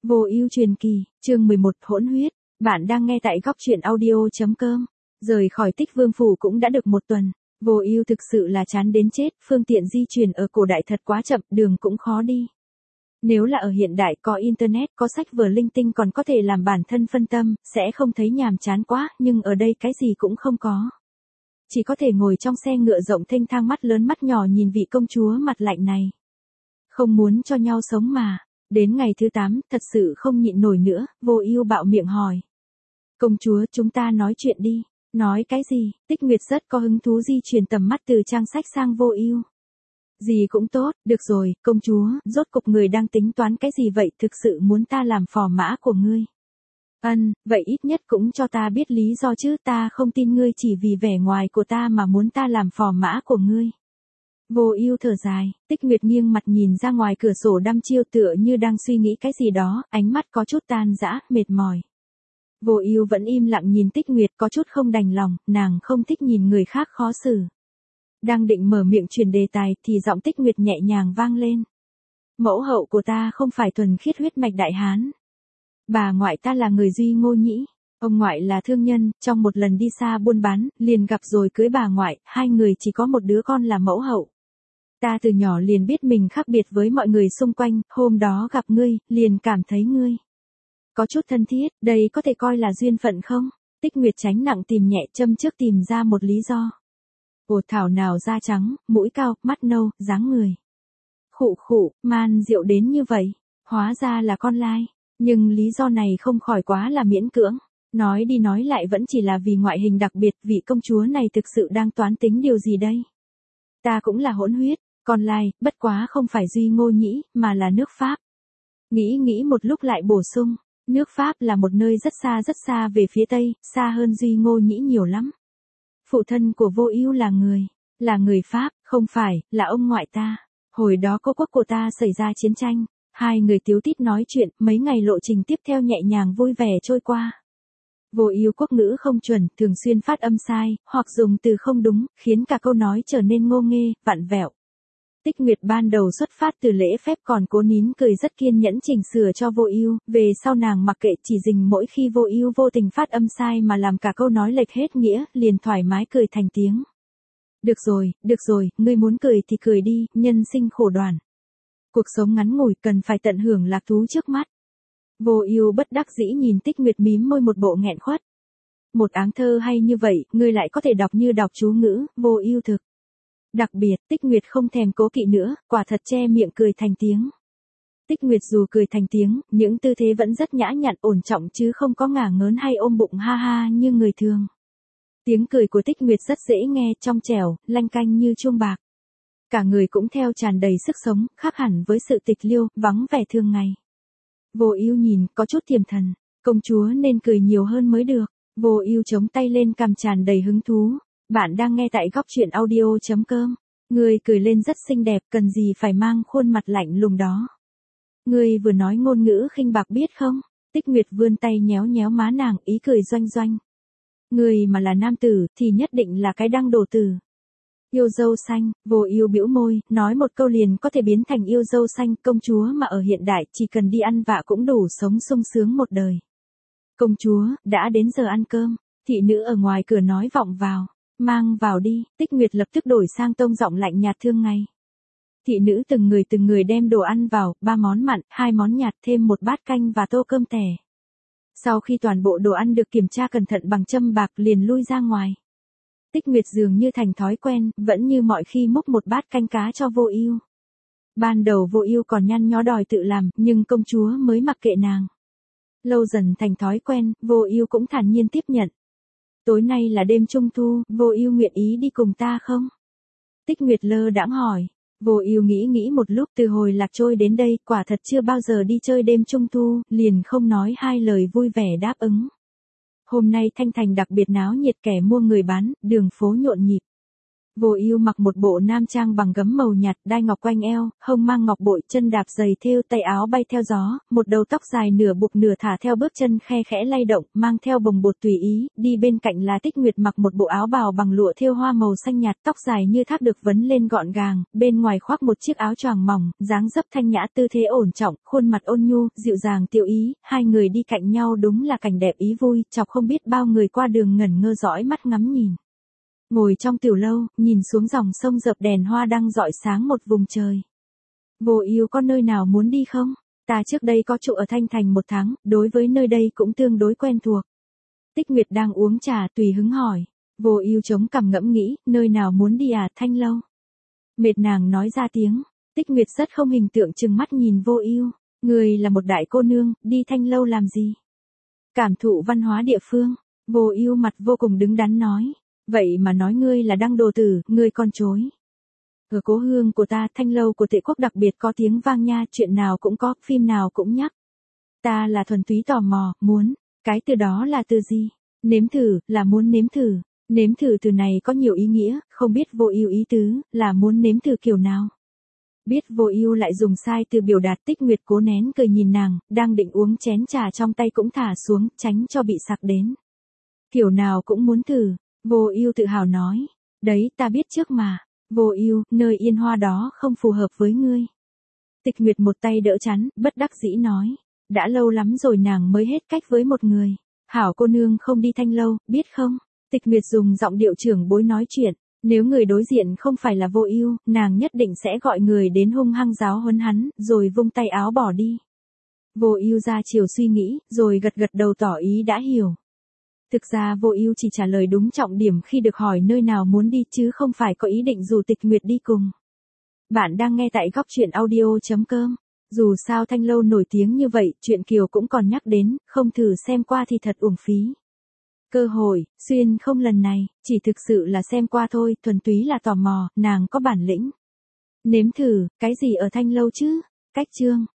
Vô ưu truyền kỳ, chương 11 hỗn huyết. Bạn đang nghe tại góc truyện audio.com. Rời khỏi Tích Vương phủ cũng đã được một tuần. Vô ưu thực sự là chán đến chết, phương tiện di chuyển ở cổ đại thật quá chậm, đường cũng khó đi. Nếu là ở hiện đại có internet, có sách vở linh tinh còn có thể làm bản thân phân tâm, sẽ không thấy nhàm chán quá, nhưng ở đây cái gì cũng không có. Chỉ có thể ngồi trong xe ngựa rộng thênh thang, mắt lớn mắt nhỏ nhìn vị công chúa mặt lạnh này. Không muốn cho nhau sống mà. Đến ngày thứ 8, thật sự không nhịn nổi nữa, Vô Ưu bạo miệng hỏi. Công chúa, chúng ta nói chuyện đi. Nói cái gì? Tích Nguyệt rất có hứng thú di chuyển tầm mắt từ trang sách sang Vô Ưu. Gì cũng tốt, được rồi, công chúa, rốt cục người đang tính toán cái gì vậy, thực sự muốn ta làm phò mã của ngươi? Vậy ít nhất cũng cho ta biết lý do chứ, ta không tin ngươi chỉ vì vẻ ngoài của ta mà muốn ta làm phò mã của ngươi. Vô Ưu thở dài, Tích Nguyệt nghiêng mặt nhìn ra ngoài cửa sổ đăm chiêu tựa như đang suy nghĩ cái gì đó, ánh mắt có chút tan rã, mệt mỏi. Vô Ưu vẫn im lặng nhìn Tích Nguyệt, có chút không đành lòng, nàng không thích nhìn người khác khó xử. Đang định mở miệng chuyển đề tài thì giọng Tích Nguyệt nhẹ nhàng vang lên. Mẫu hậu của ta không phải thuần khiết huyết mạch Đại Hán. Bà ngoại ta là người Duy Ngô Nhĩ. Ông ngoại là thương nhân, trong một lần đi xa buôn bán, liền gặp rồi cưới bà ngoại, hai người chỉ có một đứa con là mẫu hậu. Ta từ nhỏ liền biết mình khác biệt với mọi người xung quanh, hôm đó gặp ngươi, liền cảm thấy ngươi có chút thân thiết, đây có thể coi là duyên phận không? Tích Nguyệt tránh nặng tìm nhẹ, châm trước tìm ra một lý do. Ồ, thảo nào da trắng, mũi cao, mắt nâu, dáng người. Khụ khụ, man rượu đến như vậy, hóa ra là con lai, nhưng lý do này không khỏi quá là miễn cưỡng. Nói đi nói lại vẫn chỉ là vì ngoại hình đặc biệt, vị công chúa này thực sự đang toán tính điều gì đây? Ta cũng là hỗn huyết, con lai, bất quá không phải Duy Ngô Nhĩ, mà là nước Pháp. Nghĩ một lúc lại bổ sung, nước Pháp là một nơi rất xa về phía Tây, xa hơn Duy Ngô Nhĩ nhiều lắm. Phụ thân của Vô Ưu là người Pháp, không phải, là ông ngoại ta. Hồi đó cô quốc của ta xảy ra chiến tranh, hai người tíu tít nói chuyện, mấy ngày lộ trình tiếp theo nhẹ nhàng vui vẻ trôi qua. Vô Ưu quốc ngữ không chuẩn, thường xuyên phát âm sai, hoặc dùng từ không đúng, khiến cả câu nói trở nên ngô nghê, vặn vẹo. Tích Nguyệt ban đầu xuất phát từ lễ phép còn cố nín cười rất kiên nhẫn chỉnh sửa cho Vô Ưu, về sau nàng mặc kệ, chỉ dình mỗi khi Vô Ưu vô tình phát âm sai mà làm cả câu nói lệch hết nghĩa, liền thoải mái cười thành tiếng. Được rồi, ngươi muốn cười thì cười đi, nhân sinh khổ đoạn. Cuộc sống ngắn ngủi cần phải tận hưởng lạc thú trước mắt. Vô Ưu bất đắc dĩ nhìn Tích Nguyệt mím môi một bộ nghẹn khuất. Một áng thơ hay như vậy, ngươi lại có thể đọc như đọc chú ngữ, Vô Ưu thực. Đặc biệt, Tích Nguyệt không thèm cố kỵ nữa, quả thật che miệng cười thành tiếng. Tích Nguyệt dù cười thành tiếng, những tư thế vẫn rất nhã nhặn ổn trọng chứ không có ngả ngớn hay ôm bụng ha ha như người thường. Tiếng cười của Tích Nguyệt rất dễ nghe, trong trẻo, lanh canh như chuông bạc. Cả người cũng theo tràn đầy sức sống, khác hẳn với sự tịch liêu, vắng vẻ thường ngày. Vô Ưu nhìn, có chút thiềm thần, công chúa nên cười nhiều hơn mới được. Vô Ưu chống tay lên cằm tràn đầy hứng thú. Bạn đang nghe tại góc truyện audio.com. Ngươi cười lên rất xinh đẹp, cần gì phải mang khuôn mặt lạnh lùng đó. Ngươi vừa nói ngôn ngữ khinh bạc biết không? Tích Nguyệt vươn tay nhéo nhéo má nàng, ý cười doanh doanh. Ngươi mà là nam tử, thì nhất định là cái đăng đồ tử. Yêu dâu xanh, Vô Ưu bĩu môi, nói một câu liền có thể biến thành yêu dâu xanh, công chúa mà ở hiện đại chỉ cần đi ăn vạ cũng đủ sống sung sướng một đời. Công chúa, đã đến giờ ăn cơm, thị nữ ở ngoài cửa nói vọng vào. Mang vào đi, Tích Nguyệt lập tức đổi sang tông giọng lạnh nhạt thương ngày. Thị nữ từng người đem đồ ăn vào, 3 món mặn, 2 món nhạt, thêm một bát canh và tô cơm tẻ. Sau khi toàn bộ đồ ăn được kiểm tra cẩn thận bằng châm bạc liền lui ra ngoài. Tích Nguyệt dường như thành thói quen, vẫn như mọi khi múc một bát canh cá cho Vô Ưu. Ban đầu Vô Ưu còn nhăn nhó đòi tự làm, nhưng công chúa mới mặc kệ nàng. Lâu dần thành thói quen, Vô Ưu cũng thản nhiên tiếp nhận. Tối nay là đêm trung thu, Vô Ưu nguyện ý đi cùng ta không? Tích Nguyệt lơ đãng hỏi. Vô Ưu nghĩ một lúc, từ hồi Lạc Trôi đến đây, quả thật chưa bao giờ đi chơi đêm trung thu, liền không nói hai lời vui vẻ đáp ứng. Hôm nay Thanh Thành đặc biệt náo nhiệt, kẻ mua người bán, đường phố nhộn nhịp. Vô Ưu mặc một bộ nam trang bằng gấm màu nhạt, đai ngọc quanh eo, hông mang ngọc bội, chân đạp giày thêu, tay áo bay theo gió, một đầu tóc dài nửa buộc nửa thả theo bước chân khe khẽ lay động, mang theo bồng bột tùy ý, đi bên cạnh là Tích Nguyệt mặc một bộ áo bào bằng lụa thêu hoa màu xanh nhạt, tóc dài như thác được vấn lên gọn gàng, bên ngoài khoác một chiếc áo choàng mỏng, dáng dấp thanh nhã, tư thế ổn trọng, khuôn mặt ôn nhu, dịu dàng tiểu ý, hai người đi cạnh nhau đúng là cảnh đẹp ý vui, chọc không biết bao người qua đường ngẩn ngơ dõi mắt ngắm nhìn. Ngồi trong tiểu lâu, nhìn xuống dòng sông dợp đèn hoa đang rọi sáng một vùng trời. Vô Ưu có nơi nào muốn đi không? Ta trước đây có trụ ở Thanh Thành 1 tháng, đối với nơi đây cũng tương đối quen thuộc. Tích Nguyệt đang uống trà tùy hứng hỏi. Vô Ưu chống cằm ngẫm nghĩ, nơi nào muốn đi à, Thanh lâu. Mệt nàng nói ra tiếng. Tích Nguyệt rất không hình tượng trừng mắt nhìn Vô Ưu. Người là một đại cô nương, đi Thanh lâu làm gì? Cảm thụ văn hóa địa phương. Vô Ưu mặt vô cùng đứng đắn nói. Vậy mà nói ngươi là đăng đồ tử, ngươi còn chối. Ở cố hương của ta, Thanh lâu của Tệ quốc đặc biệt có tiếng vang nha, chuyện nào cũng có, phim nào cũng nhắc. Ta là thuần túy tò mò, muốn. Cái từ đó là từ gì? Nếm thử, là muốn nếm thử. Nếm thử từ này có nhiều ý nghĩa, không biết Vô Ưu ý tứ, là muốn nếm thử kiểu nào. Biết Vô Ưu lại dùng sai từ biểu đạt, Tích Nguyệt cố nén cười nhìn nàng, đang định uống chén trà trong tay cũng thả xuống, tránh cho bị sặc đến. Kiểu nào cũng muốn thử. Vô Ưu tự hào nói, đấy ta biết trước mà. Vô Ưu, nơi yên hoa đó không phù hợp với ngươi. Tịch Nguyệt một tay đỡ chắn, bất đắc dĩ nói, đã lâu lắm rồi nàng mới hết cách với một người. Hảo cô nương không đi Thanh lâu, biết không? Tịch Nguyệt dùng giọng điệu trưởng bối nói chuyện, nếu người đối diện không phải là Vô Ưu, nàng nhất định sẽ gọi người đến hung hăng giáo huấn hắn, rồi vung tay áo bỏ đi. Vô Ưu ra chiều suy nghĩ, rồi gật gật đầu tỏ ý đã hiểu. Thực ra Vô Ưu chỉ trả lời đúng trọng điểm khi được hỏi nơi nào muốn đi chứ không phải có ý định rủ Tịch Nguyệt đi cùng. Bạn đang nghe tại góc truyện audio.com. Dù sao Thanh lâu nổi tiếng như vậy, chuyện Kiều cũng còn nhắc đến, không thử xem qua thì thật uổng phí. Cơ hội, xuyên không lần này, chỉ thực sự là xem qua thôi, thuần túy là tò mò, nàng có bản lĩnh. Nếm thử, cái gì ở Thanh lâu chứ? Cách chương.